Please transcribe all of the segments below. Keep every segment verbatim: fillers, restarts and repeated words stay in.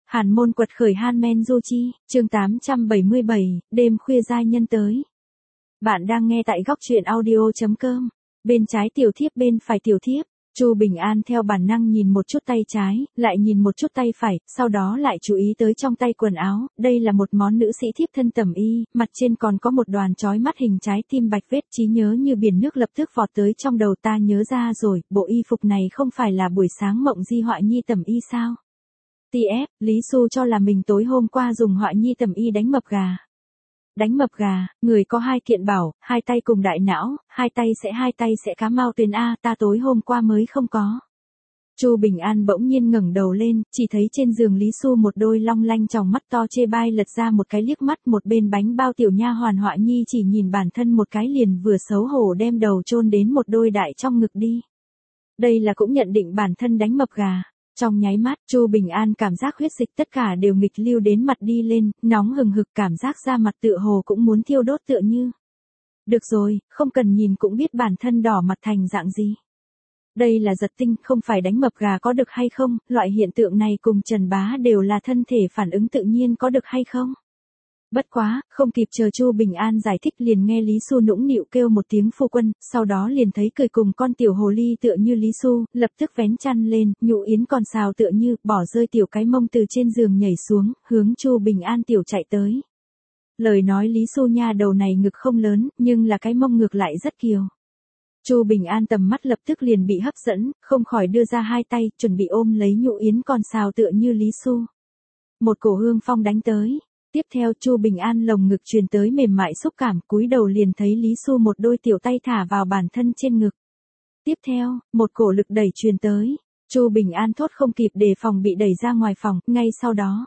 Hàn môn quật khởi Han Du Chi, chương tám trăm bảy mươi bảy, đêm khuya giai nhân tới. Bạn đang nghe tại góc truyện audio chấm com. Bên trái tiểu thiếp, bên phải tiểu thiếp. Chu Bình An theo bản năng nhìn một chút tay trái, lại nhìn một chút tay phải, sau đó lại chú ý tới trong tay quần áo, đây là một món nữ sĩ thiếp thân tẩm y, mặt trên còn có một đoàn chói mắt hình trái tim bạch vết, trí nhớ như biển nước lập tức vọt tới trong đầu, ta nhớ ra rồi, bộ y phục này không phải là buổi sáng Mộng Di họa nhi tẩm y sao? tê ép, Lý Xu cho là mình tối hôm qua dùng họa nhi tẩm y đánh mập gà. Đánh mập gà, người có hai kiện bảo, hai tay cùng đại não, hai tay sẽ hai tay sẽ cá mau tuyến A, ta tối hôm qua mới không có. Chu Bình An bỗng nhiên ngẩng đầu lên, chỉ thấy trên giường Lý Xu một đôi long lanh tròng mắt to chê bai lật ra một cái liếc mắt, một bên bánh bao tiểu nha hoàn họa nhi chỉ nhìn bản thân một cái liền vừa xấu hổ đem đầu chôn đến một đôi đại trong ngực đi. Đây là cũng nhận định bản thân đánh mập gà. Trong nháy mắt, Chu Bình An cảm giác huyết dịch tất cả đều nghịch lưu đến mặt đi lên, nóng hừng hực, cảm giác da mặt tựa hồ cũng muốn thiêu đốt tựa như. Được rồi, không cần nhìn cũng biết bản thân đỏ mặt thành dạng gì. Đây là giật tinh, không phải đánh mập gà có được hay không, loại hiện tượng này cùng Trần Bá đều là thân thể phản ứng tự nhiên có được hay không. Bất quá, không kịp chờ Chu Bình An giải thích liền nghe Lý Xu nũng nịu kêu một tiếng phu quân, sau đó liền thấy cười cùng con tiểu hồ ly tựa như Lý Xu, lập tức vén chăn lên, Nhũ Yến còn xào tựa như, bỏ rơi tiểu cái mông từ trên giường nhảy xuống, hướng Chu Bình An tiểu chạy tới. Lời nói Lý Xu nha đầu này ngực không lớn, nhưng là cái mông ngược lại rất kiều. Chu Bình An tầm mắt lập tức liền bị hấp dẫn, không khỏi đưa ra hai tay, chuẩn bị ôm lấy Nhũ Yến còn xào tựa như Lý Xu. Một cổ hương phong đánh tới. Tiếp theo Chu Bình An lồng ngực truyền tới mềm mại xúc cảm, cúi đầu liền thấy Lý Xu một đôi tiểu tay thả vào bản thân trên ngực. Tiếp theo, một cổ lực đẩy truyền tới, Chu Bình An thốt không kịp đề phòng bị đẩy ra ngoài phòng, ngay sau đó.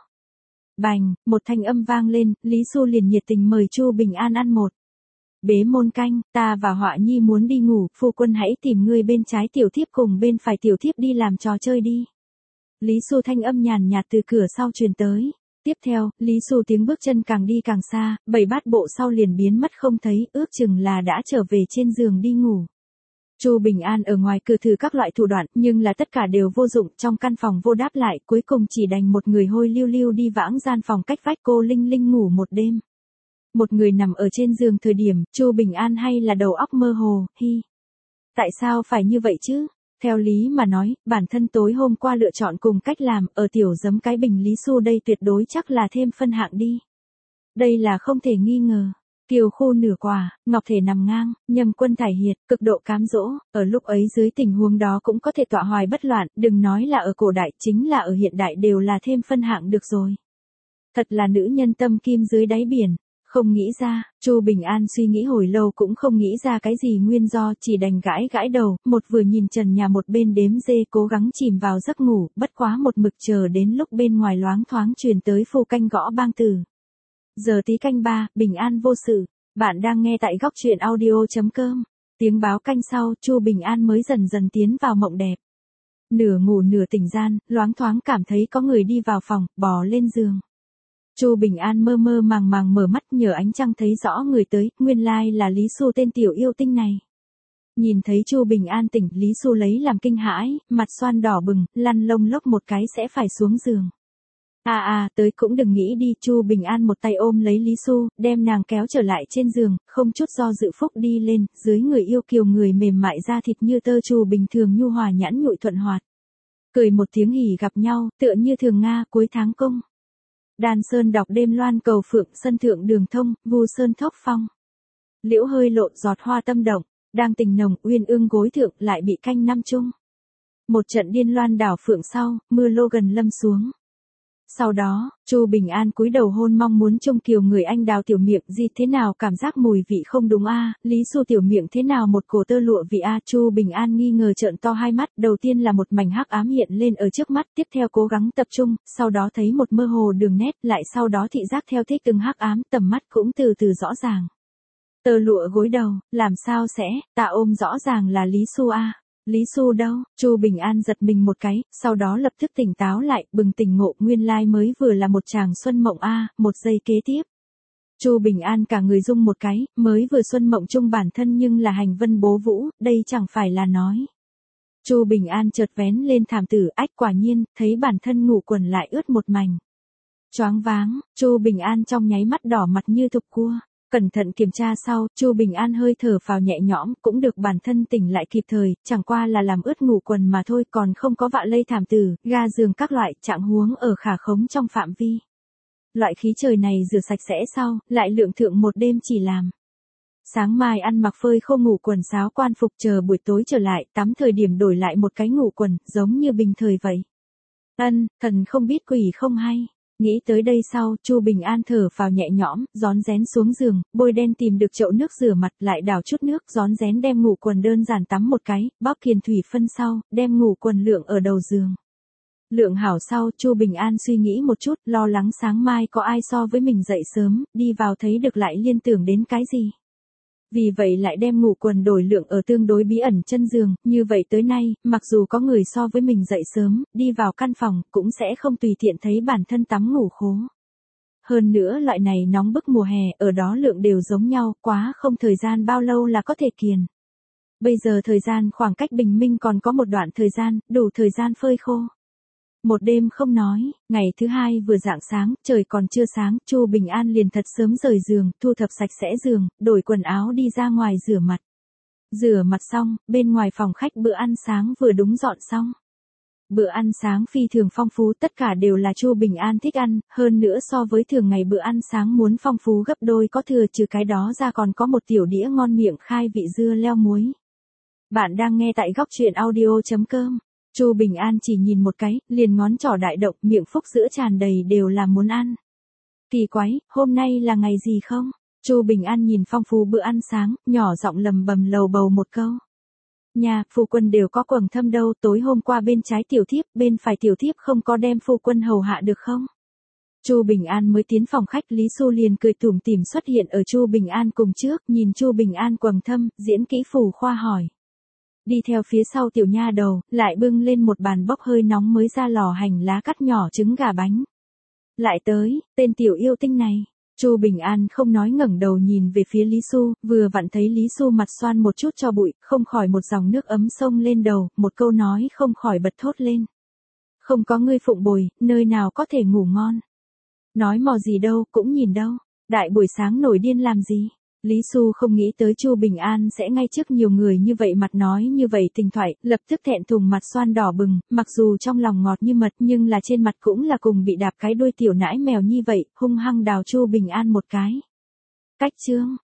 Bành, một thanh âm vang lên, Lý Xu liền nhiệt tình mời Chu Bình An ăn một bế môn canh, ta và họa nhi muốn đi ngủ, phu quân hãy tìm người bên trái tiểu thiếp cùng bên phải tiểu thiếp đi làm trò chơi đi. Lý Xu thanh âm nhàn nhạt từ cửa sau truyền tới. Tiếp theo, Lý Xu tiếng bước chân càng đi càng xa, bảy bát bộ sau liền biến mất không thấy, ước chừng là đã trở về trên giường đi ngủ. Chu Bình An ở ngoài cửa thử các loại thủ đoạn, nhưng là tất cả đều vô dụng, trong căn phòng vô đáp lại, cuối cùng chỉ đành một người hôi lưu lưu đi vãng gian phòng cách vách cô Linh Linh ngủ một đêm. Một người nằm ở trên giường thời điểm, Chu Bình An hay là đầu óc mơ hồ, hi. Tại sao phải như vậy chứ? Theo lý mà nói, bản thân tối hôm qua lựa chọn cùng cách làm, ở tiểu giấm cái bình Lý Xu đây tuyệt đối chắc là thêm phân hạng đi. Đây là không thể nghi ngờ. Kiều khu nửa quả, ngọc thể nằm ngang, nhâm quân thải hiệt, cực độ cám dỗ, ở lúc ấy dưới tình huống đó cũng có thể tọa hoài bất loạn, đừng nói là ở cổ đại, chính là ở hiện đại đều là thêm phân hạng được rồi. Thật là nữ nhân tâm kim dưới đáy biển. Không nghĩ ra, Chu Bình An suy nghĩ hồi lâu cũng không nghĩ ra cái gì nguyên do, chỉ đành gãi gãi đầu, một vừa nhìn trần nhà một bên đếm dê cố gắng chìm vào giấc ngủ, bất quá một mực chờ đến lúc bên ngoài loáng thoáng truyền tới phu canh gõ bang từ. Giờ tí canh ba, Bình An vô sự, bạn đang nghe tại góc truyện audio chấm com. Tiếng báo canh sau, Chu Bình An mới dần dần tiến vào mộng đẹp. Nửa ngủ nửa tỉnh gian, loáng thoáng cảm thấy có người đi vào phòng, bò lên giường. Chu Bình An mơ mơ màng màng mở mắt nhờ ánh trăng thấy rõ người tới, nguyên lai là Lý Xu tên tiểu yêu tinh này. Nhìn thấy Chu Bình An tỉnh, Lý Xu lấy làm kinh hãi, mặt xoan đỏ bừng, lăn lông lốc một cái sẽ phải xuống giường. À à, tới cũng đừng nghĩ đi, Chu Bình An một tay ôm lấy Lý Xu, đem nàng kéo trở lại trên giường, không chút do dự phúc đi lên, dưới người yêu kiều người mềm mại da thịt như tơ Chu bình thường nhu hòa nhãn nhụi thuận hoạt. Cười một tiếng hỉ gặp nhau, tựa như thường Nga cuối tháng công. Đàn sơn đọc đêm loan cầu phượng, sân thượng đường thông, vu sơn thốc phong. Liễu hơi lộ giọt hoa tâm động, đang tình nồng, uyên ương gối thượng lại bị canh năm chung. Một trận điên loan đảo phượng sau, mưa lô gần lâm xuống. Sau đó, Chu Bình An cúi đầu hôn mong muốn trông kiều người anh đào tiểu miệng gì thế nào cảm giác mùi vị không đúng a, Lý Xu tiểu miệng thế nào một cổ tơ lụa vị a, Chu Bình An nghi ngờ trợn to hai mắt, đầu tiên là một mảnh hắc ám hiện lên ở trước mắt, tiếp theo cố gắng tập trung, sau đó thấy một mơ hồ đường nét, lại sau đó thị giác theo thích từng hắc ám, tầm mắt cũng từ từ rõ ràng. Tơ lụa gối đầu, làm sao sẽ, ta ôm rõ ràng là Lý Xu a. Lý Xu đâu? Chu Bình An giật mình một cái, sau đó lập tức tỉnh táo lại, bừng tỉnh ngộ, nguyên lai mới vừa là một chàng xuân mộng a, một giây kế tiếp. Chu Bình An cả người rung một cái, mới vừa xuân mộng chung bản thân nhưng là hành vân bố vũ, đây chẳng phải là nói. Chu Bình An chợt vén lên thảm tử, ách quả nhiên, thấy bản thân ngủ quần lại ướt một mảnh. Choáng váng, Chu Bình An trong nháy mắt đỏ mặt như thục cua. Cẩn thận kiểm tra sau, Chu Bình An hơi thở phào nhẹ nhõm, cũng được bản thân tỉnh lại kịp thời, chẳng qua là làm ướt ngủ quần mà thôi, còn không có vạ lây thảm tử, ga giường các loại, trạng huống ở khả khống trong phạm vi. Loại khí trời này rửa sạch sẽ sau, lại lượng thượng một đêm chỉ làm. Sáng mai ăn mặc phơi khô ngủ quần sáo quan phục chờ buổi tối trở lại, tắm thời điểm đổi lại một cái ngủ quần, giống như bình thời vậy. Ân, thần không biết quỷ không hay. Nghĩ tới đây sau, Chu Bình An thở phào nhẹ nhõm, rón rén xuống giường, bôi đen tìm được chậu nước rửa mặt, lại đảo chút nước, rón rén đem ngủ quần đơn giản tắm một cái, bóp kiền thủy phân sau, đem ngủ quần lượng ở đầu giường. Lượng hảo sau, Chu Bình An suy nghĩ một chút, lo lắng sáng mai có ai so với mình dậy sớm, đi vào thấy được lại liên tưởng đến cái gì. Vì vậy lại đem ngủ quần đổi lượng ở tương đối bí ẩn chân giường, như vậy tới nay, mặc dù có người so với mình dậy sớm, đi vào căn phòng, cũng sẽ không tùy tiện thấy bản thân tắm ngủ khố. Hơn nữa loại này nóng bức mùa hè, ở đó lượng đều giống nhau, quá không thời gian bao lâu là có thể kiền. Bây giờ thời gian khoảng cách bình minh còn có một đoạn thời gian, đủ thời gian phơi khô. Một đêm không nói, ngày thứ hai vừa rạng sáng, trời còn chưa sáng, Chu Bình An liền thật sớm rời giường, thu thập sạch sẽ giường, đổi quần áo đi ra ngoài rửa mặt. Rửa mặt xong, bên ngoài phòng khách bữa ăn sáng vừa đúng dọn xong. Bữa ăn sáng phi thường phong phú, tất cả đều là Chu Bình An thích ăn, hơn nữa so với thường ngày bữa ăn sáng muốn phong phú gấp đôi có thừa, trừ cái đó ra còn có một tiểu đĩa ngon miệng khai vị dưa leo muối. Bạn đang nghe tại góc truyện audio chấm com. Chu Bình An chỉ nhìn một cái, liền ngón trỏ đại động, miệng phúc giữa tràn đầy đều là muốn ăn. Kỳ quái, hôm nay là ngày gì không? Chu Bình An nhìn phong phú bữa ăn sáng, nhỏ giọng lầm bầm lầu bầu một câu. Nhà, phu quân đều có quầng thâm đâu, tối hôm qua bên trái tiểu thiếp, bên phải tiểu thiếp không có đem phu quân hầu hạ được không? Chu Bình An mới tiến phòng khách, Lý Xu liền cười tủm tỉm xuất hiện ở Chu Bình An cùng trước, nhìn Chu Bình An quầng thâm, diễn kỹ phù khoa hỏi. Đi theo phía sau tiểu nha đầu, lại bưng lên một bàn bốc hơi nóng mới ra lò hành lá cắt nhỏ trứng gà bánh. Lại tới, tên tiểu yêu tinh này. Chu Bình An không nói ngẩng đầu nhìn về phía Lý Xu, vừa vặn thấy Lý Xu mặt xoan một chút cho bụi, không khỏi một dòng nước ấm xông lên đầu, một câu nói không khỏi bật thốt lên. Không có ngươi phụng bồi, nơi nào có thể ngủ ngon. Nói mò gì đâu, cũng nhìn đâu. Đại buổi sáng nổi điên làm gì. Lý Xu không nghĩ tới Chu Bình An sẽ ngay trước nhiều người như vậy mặt nói như vậy tình thoại, lập tức thẹn thùng mặt xoan đỏ bừng, mặc dù trong lòng ngọt như mật nhưng là trên mặt cũng là cùng bị đạp cái đuôi tiểu nãi mèo như vậy, hung hăng đào Chu Bình An một cái. Cách chương,